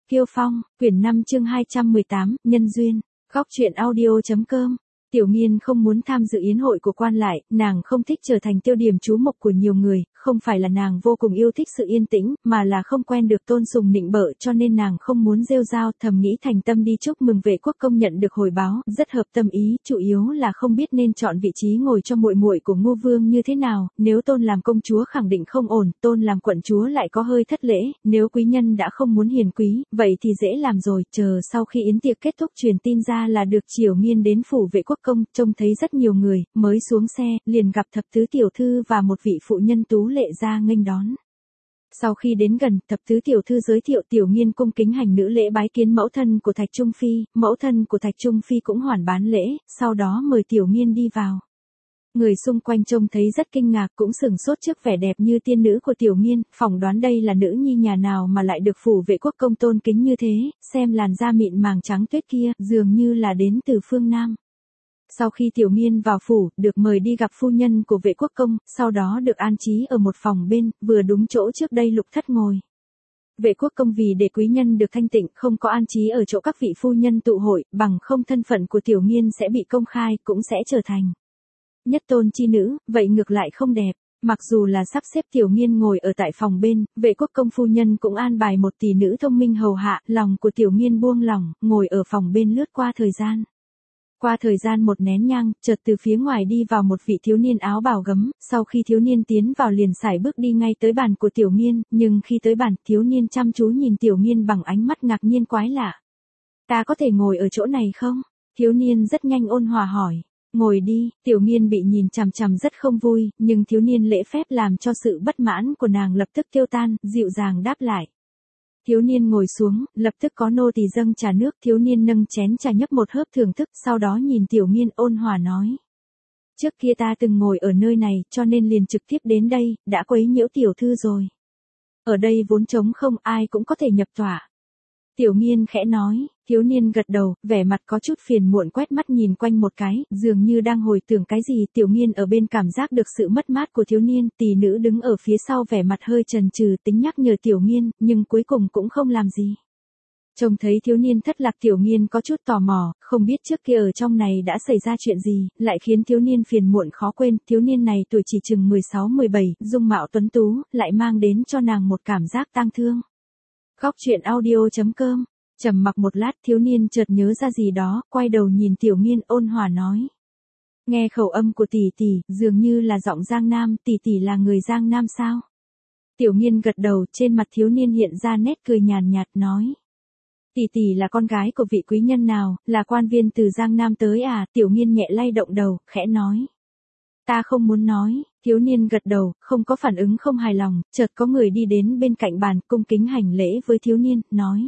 Kiêu Phong, quyển 5 chương 218, Nhân duyên. Góc truyện audio.com. Tiểu Nghiên không muốn tham dự yến hội của quan lại, nàng không thích trở thành tiêu điểm chú mục của nhiều người, không phải là nàng vô cùng yêu thích sự yên tĩnh, mà là không quen được tôn sùng nịnh bợ, cho nên nàng không muốn rêu rao, thầm nghĩ thành tâm đi chúc mừng Vệ Quốc Công nhận được hồi báo, rất hợp tâm ý, chủ yếu là không biết nên chọn vị trí ngồi cho muội muội của Ngô Vương như thế nào, nếu Tôn làm công chúa khẳng định không ổn, Tôn làm quận chúa lại có hơi thất lễ, nếu quý nhân đã không muốn hiền quý, vậy thì dễ làm rồi, chờ sau khi yến tiệc kết thúc truyền tin ra là được Triều Nghiên đến phủ Vệ Quốc Công, trông thấy rất nhiều người, mới xuống xe, liền gặp thập tứ tiểu thư và một vị phụ nhân tú lệ ra nghênh đón. Sau khi đến gần, thập tứ tiểu thư giới thiệu Tiểu Nghiên cung kính hành nữ lễ bái kiến mẫu thân của Thạch Trung Phi, mẫu thân của Thạch Trung Phi cũng hoàn bán lễ, sau đó mời Tiểu Nghiên đi vào. Người xung quanh trông thấy rất kinh ngạc cũng sửng sốt trước vẻ đẹp như tiên nữ của Tiểu Nghiên, phỏng đoán đây là nữ nhi nhà nào mà lại được phủ Vệ Quốc Công tôn kính như thế, xem làn da mịn màng trắng tuyết kia, dường như là đến từ phương Nam. Sau khi Tiểu Nghiên vào phủ, được mời đi gặp phu nhân của Vệ Quốc Công, sau đó được an trí ở một phòng bên, vừa đúng chỗ trước đây Lục Thất ngồi. Vệ Quốc Công vì để quý nhân được thanh tịnh, không có an trí ở chỗ các vị phu nhân tụ hội, bằng không thân phận của Tiểu Nghiên sẽ bị công khai, cũng sẽ trở thành nhất tôn chi nữ, vậy ngược lại không đẹp. Mặc dù là sắp xếp Tiểu Nghiên ngồi ở tại phòng bên, Vệ Quốc Công phu nhân cũng an bài một tỷ nữ thông minh hầu hạ, lòng của Tiểu Nghiên buông lỏng, ngồi ở phòng bên lướt qua thời gian. Qua thời gian một nén nhang, chợt từ phía ngoài đi vào một vị thiếu niên áo bào gấm, sau khi thiếu niên tiến vào liền sải bước đi ngay tới bàn của Tiểu Nghiên, nhưng khi tới bàn, thiếu niên chăm chú nhìn Tiểu Nghiên bằng ánh mắt ngạc nhiên quái lạ. Ta có thể ngồi ở chỗ này không? Thiếu niên rất nhanh ôn hòa hỏi. Ngồi đi, Tiểu Nghiên bị nhìn chằm chằm rất không vui, nhưng thiếu niên lễ phép làm cho sự bất mãn của nàng lập tức tiêu tan, dịu dàng đáp lại. Thiếu niên ngồi xuống, lập tức có nô tỳ dâng trà nước, thiếu niên nâng chén trà nhấp một hớp thưởng thức, sau đó nhìn Tiểu Nghiên ôn hòa nói. Trước kia ta từng ngồi ở nơi này, cho nên liền trực tiếp đến đây, đã quấy nhiễu tiểu thư rồi. Ở đây vốn trống không, ai cũng có thể nhập tọa. Tiểu Nghiên khẽ nói, thiếu niên gật đầu, vẻ mặt có chút phiền muộn quét mắt nhìn quanh một cái, dường như đang hồi tưởng cái gì, Tiểu Nghiên ở bên cảm giác được sự mất mát của thiếu niên, tỷ nữ đứng ở phía sau vẻ mặt hơi chần chừ tính nhắc nhở Tiểu Nghiên, nhưng cuối cùng cũng không làm gì. Trông thấy thiếu niên thất lạc Tiểu Nghiên có chút tò mò, không biết trước kia ở trong này đã xảy ra chuyện gì, lại khiến thiếu niên phiền muộn khó quên, thiếu niên này tuổi chỉ chừng 16-17, dung mạo tuấn tú, lại mang đến cho nàng một cảm giác tang thương. Góc truyện audio.com. Trầm mặc một lát, thiếu niên chợt nhớ ra gì đó, quay đầu nhìn Tiểu Nghiên ôn hòa nói. Nghe khẩu âm của tỷ tỷ, dường như là giọng Giang Nam, tỷ tỷ là người Giang Nam sao? Tiểu Nghiên gật đầu, trên mặt thiếu niên hiện ra nét cười nhàn nhạt nói. Tỷ tỷ là con gái của vị quý nhân nào, là quan viên từ Giang Nam tới à? Tiểu Nghiên nhẹ lay động đầu, khẽ nói. Ta không muốn nói, thiếu niên gật đầu, không có phản ứng không hài lòng, chợt có người đi đến bên cạnh bàn, cung kính hành lễ với thiếu niên, nói.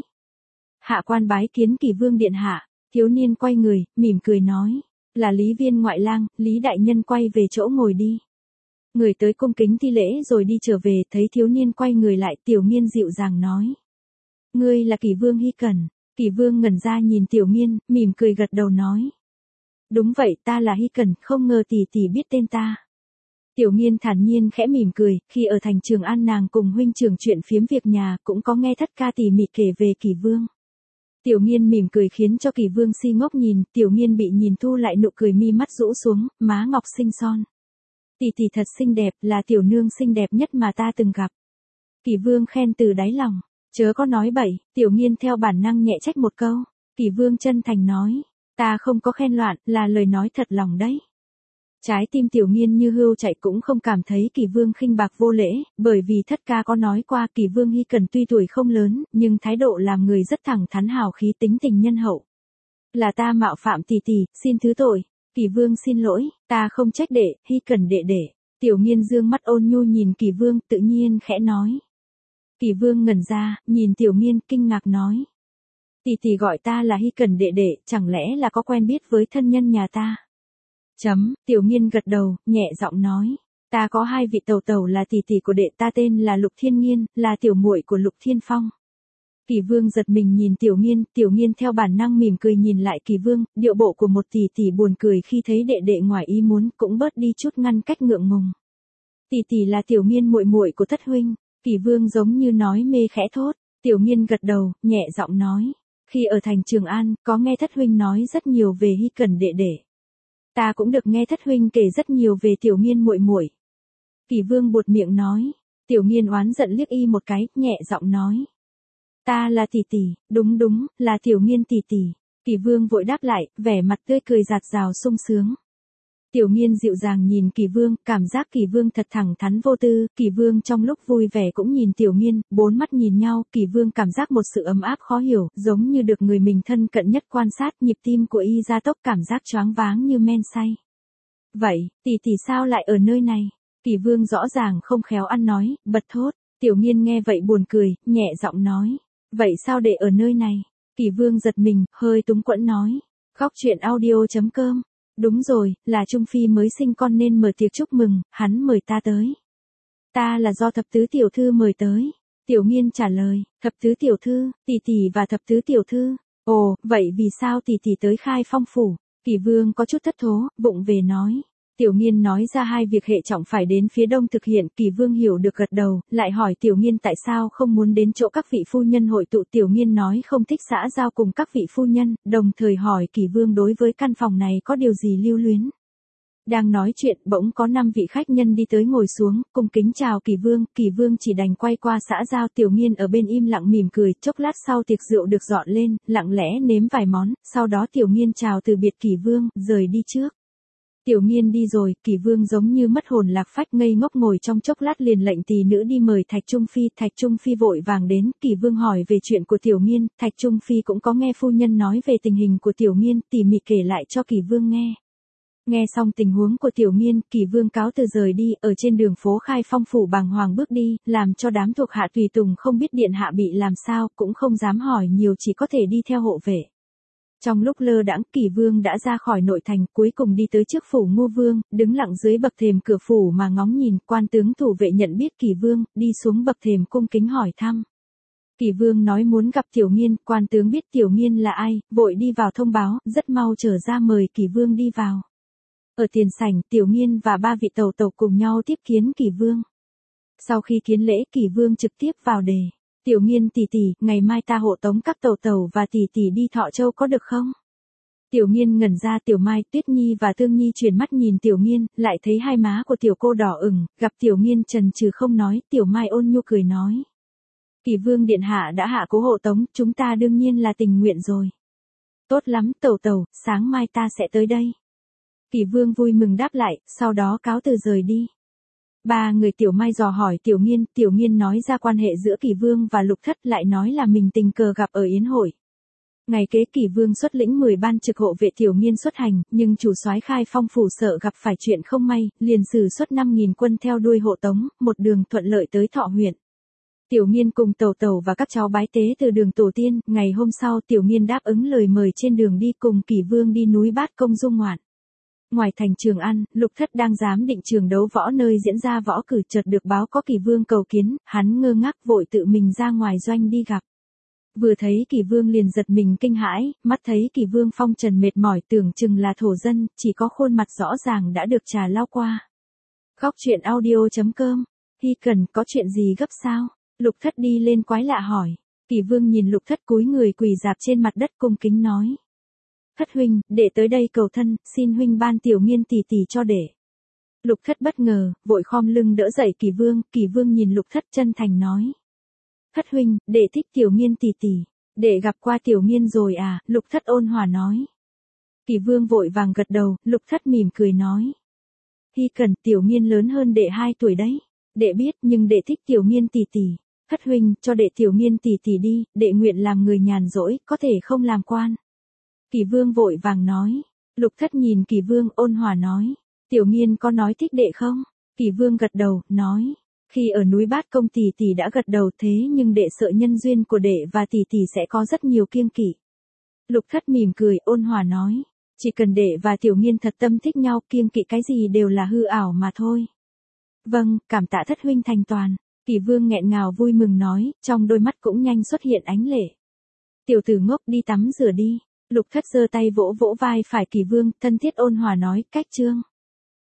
Hạ quan bái kiến Kỳ Vương điện hạ, thiếu niên quay người, mỉm cười nói. Là Lý Viên ngoại lang, Lý đại nhân quay về chỗ ngồi đi. Người tới cung kính thi lễ rồi đi trở về, thấy thiếu niên quay người lại, Tiểu Nghiên dịu dàng nói. Ngươi là Kỳ Vương Hy Cẩn. Kỳ Vương ngẩn ra nhìn Tiểu Nghiên, mỉm cười gật đầu nói. Đúng vậy, ta là Hy Cẩn, không ngờ tỷ tỷ biết tên ta. Tiểu Nghiên thản nhiên khẽ mỉm cười, khi ở thành Trường An nàng cùng huynh trưởng chuyện phiếm việc nhà, cũng có nghe thất ca tỉ mỉ kể về Kỳ Vương. Tiểu Nghiên mỉm cười khiến cho Kỳ Vương si ngốc nhìn, Tiểu Nghiên bị nhìn thu lại nụ cười mi mắt rũ xuống, má ngọc xinh son. Tỷ tỷ thật xinh đẹp, là tiểu nương xinh đẹp nhất mà ta từng gặp. Kỳ Vương khen từ đáy lòng, chớ có nói bậy, Tiểu Nghiên theo bản năng nhẹ trách một câu. Kỳ Vương chân thành nói, ta không có khen loạn, là lời nói thật lòng đấy. Trái tim Tiểu Nghiên như hươu chạy cũng không cảm thấy Kỳ Vương khinh bạc vô lễ, bởi vì thất ca có nói qua Kỳ Vương Hy Cẩn tuy tuổi không lớn, nhưng thái độ làm người rất thẳng thắn hào khí tính tình nhân hậu. Là ta mạo phạm tỷ tỷ, xin thứ tội. Kỳ Vương xin lỗi, ta không trách đệ, Hy Cẩn đệ đệ. Tiểu Nghiên dương mắt ôn nhu nhìn Kỳ Vương, tự nhiên khẽ nói. Kỳ Vương ngẩn ra, nhìn Tiểu Nghiên kinh ngạc nói. Tỷ tỷ gọi ta là Hy Cẩn đệ đệ, chẳng lẽ là có quen biết với thân nhân nhà ta? Tiểu Nghiên gật đầu, nhẹ giọng nói. Ta có hai vị tẩu tẩu là tỷ tỷ của đệ, ta tên là Lục Thiên Nghiên, là tiểu muội của Lục Thiên Phong. Kỳ Vương giật mình nhìn Tiểu Nghiên theo bản năng mỉm cười nhìn lại Kỳ Vương, điệu bộ của một tỷ tỷ buồn cười khi thấy đệ đệ ngoài ý muốn, cũng bớt đi chút ngăn cách ngượng ngùng. Tỷ tỷ là Tiểu Nghiên muội muội của thất huynh. Kỳ Vương giống như nói mê khẽ thốt. Tiểu Nghiên gật đầu, nhẹ giọng nói. Khi ở thành Trường An, có nghe Thất huynh nói rất nhiều về Hy Cẩn đệ đệ. Ta cũng được nghe Thất huynh kể rất nhiều về Tiểu Nghiên muội muội. Kỷ Vương buột miệng nói. Tiểu Nghiên oán giận liếc y một cái, nhẹ giọng nói. Ta là tỷ tỷ, đúng, là Tiểu Nghiên tỷ tỷ. Kỷ Vương vội đáp lại, vẻ mặt tươi cười rạt rào sung sướng. Tiểu Nghiên dịu dàng nhìn Kỷ Vương, cảm giác Kỷ Vương thật thẳng thắn vô tư. Kỷ Vương trong lúc vui vẻ cũng nhìn Tiểu Nghiên, bốn mắt nhìn nhau. Kỷ Vương cảm giác một sự ấm áp khó hiểu, giống như được người mình thân cận nhất quan sát. Nhịp tim của y gia tốc, cảm giác choáng váng như men say. Vậy, tỷ sao lại ở nơi này? Kỷ Vương rõ ràng không khéo ăn nói, bật thốt. Tiểu Nghiên nghe vậy buồn cười, nhẹ giọng nói. Vậy sao để ở nơi này? Kỷ Vương giật mình, hơi túng quẫn nói. Góc truyện audio.com. Đúng rồi, là Trung Phi mới sinh con nên mở tiệc chúc mừng, hắn mời ta tới. Ta là do thập tứ tiểu thư mời tới. Tiểu Nghiên trả lời, thập tứ tiểu thư, tỷ và thập tứ tiểu thư. Ồ, vậy vì sao tỷ tới Khai Phong phủ? Kỷ Vương có chút thất thố, vụng về nói. Tiểu Nghiên nói ra hai việc hệ trọng phải đến phía đông thực hiện. Kỷ Vương hiểu được gật đầu, lại hỏi Tiểu Nghiên tại sao không muốn đến chỗ các vị phu nhân hội tụ. Tiểu Nghiên nói không thích xã giao cùng các vị phu nhân, đồng thời hỏi Kỷ Vương đối với căn phòng này có điều gì lưu luyến. Đang nói chuyện, bỗng có 5 vị khách nhân đi tới ngồi xuống, cung kính chào Kỷ Vương. Kỷ Vương chỉ đành quay qua xã giao. Tiểu Nghiên ở bên im lặng mỉm cười. Chốc lát sau tiệc rượu được dọn lên, lặng lẽ nếm vài món, sau đó Tiểu Nghiên chào từ biệt Kỷ Vương, rời đi trước. Tiểu Nghiên đi rồi, Kỷ Vương giống như mất hồn lạc phách, ngây ngốc ngồi trong chốc lát liền lệnh tỳ nữ đi mời Thạch Trung Phi. Thạch Trung Phi vội vàng đến. Kỷ Vương hỏi về chuyện của Tiểu Nghiên. Thạch Trung Phi cũng có nghe phu nhân nói về tình hình của Tiểu Nghiên, tỉ mỉ kể lại cho Kỷ Vương nghe. Nghe xong tình huống của Tiểu Nghiên, Kỷ Vương cáo từ rời đi. Ở trên đường phố Khai Phong phủ bàng hoàng bước đi, làm cho đám thuộc hạ tùy tùng không biết điện hạ bị làm sao, cũng không dám hỏi nhiều, chỉ có thể đi theo hộ vệ. Trong lúc lơ đãng, Kỷ Vương đã ra khỏi nội thành, cuối cùng đi tới trước phủ Ngô Vương, đứng lặng dưới bậc thềm cửa phủ mà ngóng nhìn. Quan tướng thủ vệ nhận biết Kỷ Vương, đi xuống bậc thềm cung kính hỏi thăm. Kỷ Vương nói muốn gặp Tiểu Nghiên. Quan tướng biết Tiểu Nghiên là ai, vội đi vào thông báo, rất mau trở ra mời Kỷ Vương đi vào. Ở tiền sảnh, Tiểu Nghiên và 3 vị tẩu tẩu cùng nhau tiếp kiến Kỷ Vương. Sau khi kiến lễ, Kỷ Vương trực tiếp vào đề. Tiểu Nghiên tỷ, ngày mai ta hộ tống các tẩu tẩu và tỷ đi Thọ Châu có được không? Tiểu Nghiên ngẩn ra. Tiểu Mai, Tuyết Nhi và Tương Nhi chuyển mắt nhìn Tiểu Nghiên, lại thấy hai má của tiểu cô đỏ ửng, gặp Tiểu Nghiên chần chừ không nói. Tiểu Mai ôn nhu cười nói. Kỷ Vương điện hạ đã hạ cố hộ tống, chúng ta đương nhiên là tình nguyện rồi. Tốt lắm, tẩu tẩu, sáng mai ta sẽ tới đây. Kỷ Vương vui mừng đáp lại, sau đó cáo từ rời đi. 3 người. Tiểu Mai dò hỏi Tiểu Nghiên. Tiểu Nghiên nói ra quan hệ giữa Kỷ Vương và Lục Thất, lại nói là mình tình cờ gặp ở yến hội. Ngày kế Kỷ Vương xuất lĩnh 10 ban trực hộ vệ Tiểu Nghiên xuất hành, nhưng chủ soái Khai Phong phủ sợ gặp phải chuyện không may, liền sử xuất 5.000 quân theo đuôi hộ tống, một đường thuận lợi tới Thọ huyện. Tiểu Nghiên cùng tẩu tẩu và các cháu bái tế từ đường tổ tiên. Ngày hôm sau, Tiểu Nghiên đáp ứng lời mời trên đường đi cùng Kỷ Vương đi núi Bát Công du ngoạn. Ngoài thành Trường An, Lục Thất đang giám định trường đấu võ nơi diễn ra võ cử, chợt được báo có Kỷ Vương cầu kiến, hắn ngơ ngác vội tự mình ra ngoài doanh đi gặp. Vừa thấy Kỷ Vương liền giật mình kinh hãi, mắt thấy Kỷ Vương phong trần mệt mỏi, tưởng chừng là thổ dân, chỉ có khuôn mặt rõ ràng đã được trà lau qua. Góc truyện audio.com. Hy Cẩn, có chuyện gì gấp sao? Lục Thất đi lên quái lạ hỏi. Kỷ Vương nhìn Lục Thất cúi người quỳ rạp trên mặt đất cung kính nói. Thất huynh, đệ tới đây cầu thân, xin huynh ban Tiểu Nghiên tỷ cho đệ. Lục Thất bất ngờ, vội khom lưng đỡ dậy Kỷ Vương. Kỷ Vương nhìn Lục Thất chân thành nói. Thất huynh, đệ thích Tiểu Nghiên tỷ, đệ gặp qua Tiểu Nghiên rồi à? Lục Thất ôn hòa nói. Kỷ Vương vội vàng gật đầu. Lục Thất mỉm cười nói. Hy Cẩn, Tiểu Nghiên lớn hơn đệ 2 tuổi đấy. Đệ biết, nhưng đệ thích Tiểu Nghiên tỷ. Thất huynh, cho đệ Tiểu Nghiên tỷ đi, đệ nguyện làm người nhàn rỗi, có thể không làm quan. Kỷ Vương vội vàng nói. Lục Thất nhìn Kỷ Vương ôn hòa nói. Tiểu Nghiên có nói thích đệ không? Kỷ Vương gật đầu, nói. Khi ở núi Bát Công tỷ đã gật đầu, thế nhưng đệ sợ nhân duyên của đệ và tỷ sẽ có rất nhiều kiêng kỵ. Lục Thất mỉm cười, ôn hòa nói. Chỉ cần đệ và Tiểu Nghiên thật tâm thích nhau, kiêng kỵ cái gì đều là hư ảo mà thôi. Vâng, cảm tạ Thất huynh thành toàn. Kỷ Vương nghẹn ngào vui mừng nói, trong đôi mắt cũng nhanh xuất hiện ánh lệ. Tiểu tử ngốc, đi tắm rửa đi. Lục Thất giơ tay vỗ vỗ vai phải Kỷ Vương, thân thiết ôn hòa nói, cách chương.